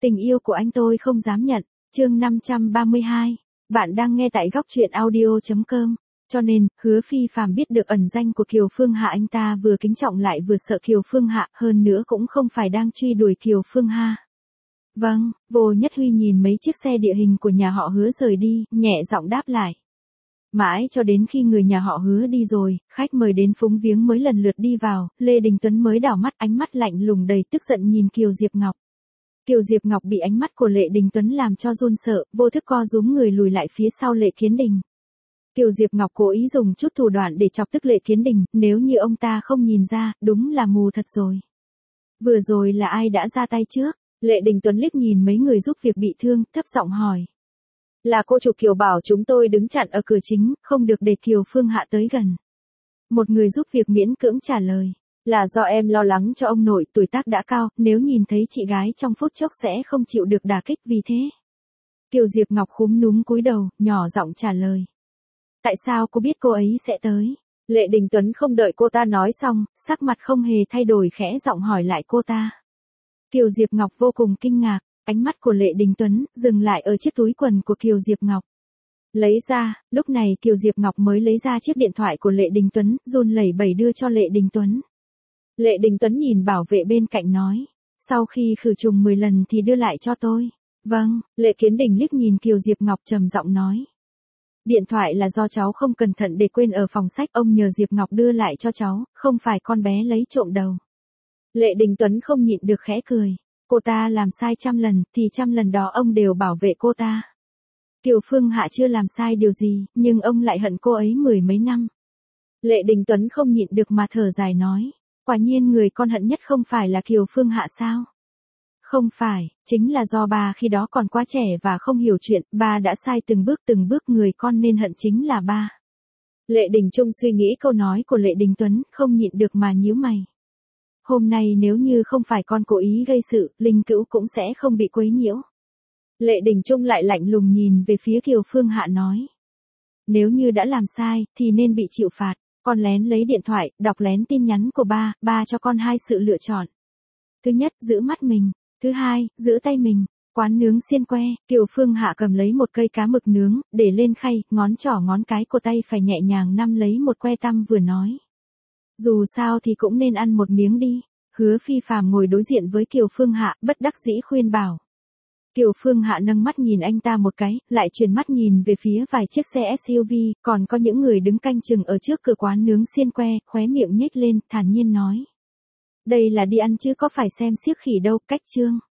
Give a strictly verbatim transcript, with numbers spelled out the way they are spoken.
Tình yêu của anh tôi không dám nhận. Chương năm trăm ba mươi hai. Bạn đang nghe tại góc truyện audio chấm com. Cho nên, Hứa Phi Phàm biết được ẩn danh của Kiều Phương Hạ, anh ta vừa kính trọng lại vừa sợ Kiều Phương Hạ, hơn nữa cũng không phải đang truy đuổi Kiều Phương Hạ. Vâng, Vô Nhất Huy nhìn mấy chiếc xe địa hình của nhà họ Hứa rời đi, nhẹ giọng đáp lại. Mãi cho đến khi người nhà họ Hứa đi rồi, khách mời đến phúng viếng mới lần lượt đi vào, Lê Đình Tuấn mới đảo mắt, ánh mắt lạnh lùng đầy tức giận nhìn Kiều Diệp Ngọc. Kiều Diệp Ngọc bị ánh mắt của Lệ Đình Tuấn làm cho run sợ, vô thức co rúm người lùi lại phía sau Lệ Kiến Đình. Kiều Diệp Ngọc cố ý dùng chút thủ đoạn để chọc tức Lệ Kiến Đình, nếu như ông ta không nhìn ra, đúng là mù thật rồi. Vừa rồi là ai đã ra tay trước? Lệ Đình Tuấn liếc nhìn mấy người giúp việc bị thương, thấp giọng hỏi. Là cô chủ Kiều bảo chúng tôi đứng chặn ở cửa chính, không được để Kiều Phương Hạ tới gần. Một người giúp việc miễn cưỡng trả lời. Là do em lo lắng cho ông nội, tuổi tác đã cao, nếu nhìn thấy chị gái trong phút chốc sẽ không chịu được đả kích, vì thế. Kiều Diệp Ngọc khúm núm cúi đầu, nhỏ giọng trả lời. Tại sao cô biết cô ấy sẽ tới? Lệ Đình Tuấn không đợi cô ta nói xong, sắc mặt không hề thay đổi, khẽ giọng hỏi lại cô ta. Kiều Diệp Ngọc vô cùng kinh ngạc, ánh mắt của Lệ Đình Tuấn dừng lại ở chiếc túi quần của Kiều Diệp Ngọc. Lấy ra, lúc này Kiều Diệp Ngọc mới lấy ra chiếc điện thoại của Lệ Đình Tuấn, run lẩy bẩy đưa cho Lệ Đình Tuấn. Lệ Đình Tuấn nhìn bảo vệ bên cạnh nói, sau khi khử trùng mười lần thì đưa lại cho tôi. Vâng, Lệ Kiến Đình liếc nhìn Kiều Diệp Ngọc trầm giọng nói. Điện thoại là do cháu không cẩn thận để quên ở phòng sách, ông nhờ Diệp Ngọc đưa lại cho cháu, không phải con bé lấy trộm đâu. Lệ Đình Tuấn không nhịn được khẽ cười, cô ta làm sai trăm lần, thì trăm lần đó ông đều bảo vệ cô ta. Kiều Phương Hạ chưa làm sai điều gì, nhưng ông lại hận cô ấy mười mấy năm. Lệ Đình Tuấn không nhịn được mà thở dài nói. Quả nhiên người con hận nhất không phải là Kiều Phương Hạ sao? Không phải, chính là do ba khi đó còn quá trẻ và không hiểu chuyện, ba đã sai từng bước từng bước, người con nên hận chính là ba. Lệ Đình Trung suy nghĩ câu nói của Lệ Đình Tuấn, không nhịn được mà nhíu mày. Hôm nay nếu như không phải con cố ý gây sự, Linh Cữu cũng sẽ không bị quấy nhiễu. Lệ Đình Trung lại lạnh lùng nhìn về phía Kiều Phương Hạ nói. Nếu như đã làm sai, thì nên bị chịu phạt. Con lén lấy điện thoại, đọc lén tin nhắn của ba, ba cho con hai sự lựa chọn. Thứ nhất, giữ mắt mình. Thứ hai, giữ tay mình. Quán nướng xiên que, Kiều Phương Hạ cầm lấy một cây cá mực nướng, để lên khay, ngón trỏ ngón cái của tay phải nhẹ nhàng nắm lấy một que tăm vừa nói. Dù sao thì cũng nên ăn một miếng đi. Hứa Phi Phàm ngồi đối diện với Kiều Phương Hạ, bất đắc dĩ khuyên bảo. Kiều Phương Hạ nâng mắt nhìn anh ta một cái, lại chuyển mắt nhìn về phía vài chiếc xe ét u vê, còn có những người đứng canh chừng ở trước cửa quán nướng xiên que, khóe miệng nhếch lên, thản nhiên nói. Đây là đi ăn chứ có phải xem xiếc khỉ đâu, cách chương.